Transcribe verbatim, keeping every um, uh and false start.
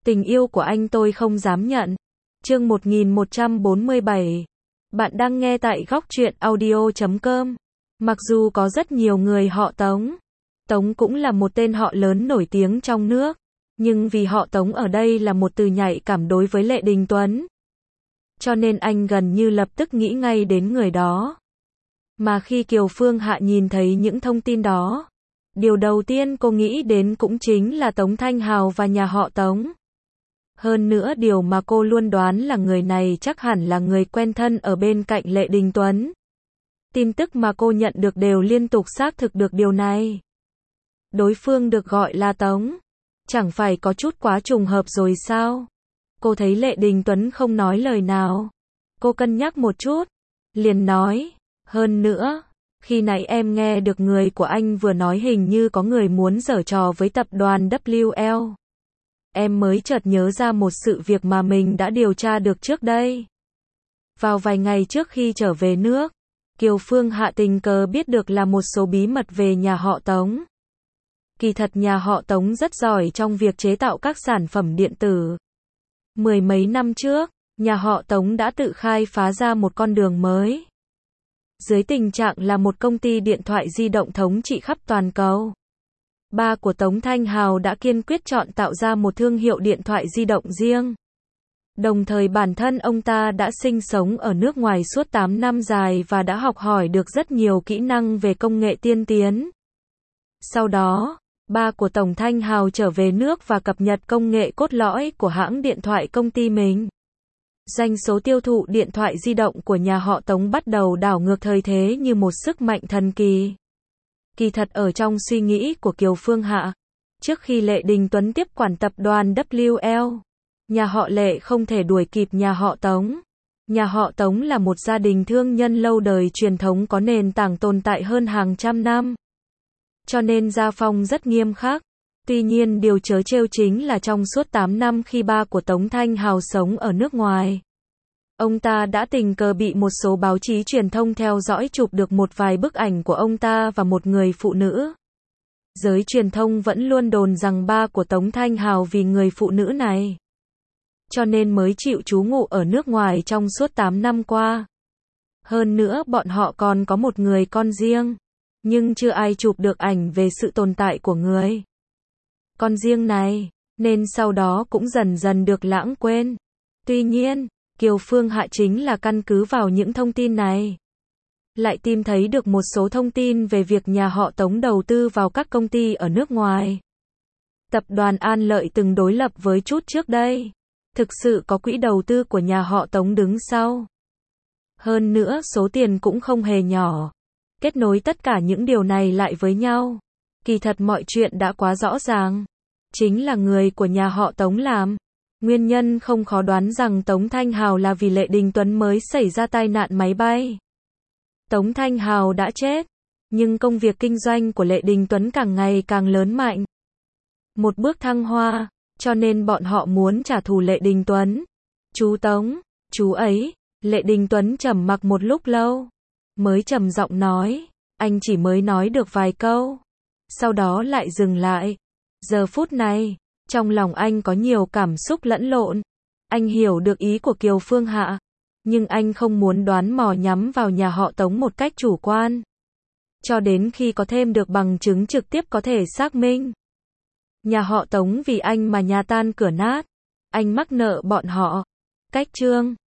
Tình yêu của anh tôi không dám nhận. Chương một nghìn một trăm bốn mươi bảy. Bạn đang nghe tại góc truyện audio chấm com. Mặc dù có rất nhiều người họ Tống. Tống cũng là một tên họ lớn nổi tiếng trong nước. Nhưng vì họ Tống ở đây là một từ nhạy cảm đối với Lệ Đình Tuấn. Cho nên anh gần như lập tức nghĩ ngay đến người đó. Mà khi Kiều Phương Hạ nhìn thấy những thông tin đó, điều đầu tiên cô nghĩ đến cũng chính là Tống Thanh Hào và nhà họ Tống. Hơn nữa điều mà cô luôn đoán là người này chắc hẳn là người quen thân ở bên cạnh Lệ Đình Tuấn. Tin tức mà cô nhận được đều liên tục xác thực được điều này. Đối phương được gọi là Tống. Chẳng phải có chút quá trùng hợp rồi sao? Cô thấy Lệ Đình Tuấn không nói lời nào. Cô cân nhắc một chút. Liền nói. Hơn nữa, khi nãy em nghe được người của anh vừa nói hình như có người muốn giở trò với tập đoàn W L. Em mới chợt nhớ ra một sự việc mà mình đã điều tra được trước đây. Vào vài ngày trước khi trở về nước, Kiều Phương Hạ tình cờ biết được là một số bí mật về nhà họ Tống. Kỳ thật nhà họ Tống rất giỏi trong việc chế tạo các sản phẩm điện tử. Mười mấy năm trước, nhà họ Tống đã tự khai phá ra một con đường mới. Dưới tình trạng là một công ty điện thoại di động thống trị khắp toàn cầu. Ba của Tống Thanh Hào đã kiên quyết chọn tạo ra một thương hiệu điện thoại di động riêng. Đồng thời bản thân ông ta đã sinh sống ở nước ngoài suốt tám năm dài và đã học hỏi được rất nhiều kỹ năng về công nghệ tiên tiến. Sau đó, ba của Tống Thanh Hào trở về nước và cập nhật công nghệ cốt lõi của hãng điện thoại công ty mình. Doanh số tiêu thụ điện thoại di động của nhà họ Tống bắt đầu đảo ngược thời thế như một sức mạnh thần kỳ. Kỳ thật ở trong suy nghĩ của Kiều Phương Hạ, trước khi Lệ Đình Tuấn tiếp quản tập đoàn W L, nhà họ Lệ không thể đuổi kịp nhà họ Tống. Nhà họ Tống là một gia đình thương nhân lâu đời truyền thống có nền tảng tồn tại hơn hàng trăm năm. Cho nên gia phong rất nghiêm khắc. Tuy nhiên điều trớ trêu chính là trong suốt tám năm khi ba của Tống Thanh Hào sống ở nước ngoài, ông ta đã tình cờ bị một số báo chí truyền thông theo dõi chụp được một vài bức ảnh của ông ta và một người phụ nữ. Giới truyền thông vẫn luôn đồn rằng ba của Tống Thanh Hào vì người phụ nữ này, cho nên mới chịu trú ngụ ở nước ngoài trong suốt tám năm qua. Hơn nữa bọn họ còn có một người con riêng, nhưng chưa ai chụp được ảnh về sự tồn tại của người con riêng này, nên sau đó cũng dần dần được lãng quên. Tuy nhiên, Kiều Phương Hạ chính là căn cứ vào những thông tin này, lại tìm thấy được một số thông tin về việc nhà họ Tống đầu tư vào các công ty ở nước ngoài. Tập đoàn An Lợi từng đối lập với chút trước đây. Thực sự có quỹ đầu tư của nhà họ Tống đứng sau. Hơn nữa số tiền cũng không hề nhỏ. Kết nối tất cả những điều này lại với nhau. Kỳ thật mọi chuyện đã quá rõ ràng. Chính là người của nhà họ Tống làm. Nguyên nhân không khó đoán rằng Tống Thanh Hào là vì Lệ Đình Tuấn mới xảy ra tai nạn máy bay. Tống Thanh Hào đã chết, nhưng công việc kinh doanh của Lệ Đình Tuấn càng ngày càng lớn mạnh. Một bước thăng hoa, cho nên bọn họ muốn trả thù Lệ Đình Tuấn. Chú Tống, chú ấy, Lệ Đình Tuấn trầm mặc một lúc lâu, mới trầm giọng nói, anh chỉ mới nói được vài câu, sau đó lại dừng lại. Giờ phút này, trong lòng anh có nhiều cảm xúc lẫn lộn. Anh hiểu được ý của Kiều Phương Hạ, nhưng anh không muốn đoán mò nhắm vào nhà họ Tống một cách chủ quan. Cho đến khi có thêm được bằng chứng trực tiếp có thể xác minh. Nhà họ Tống vì anh mà nhà tan cửa nát. Anh mắc nợ bọn họ. Cách chương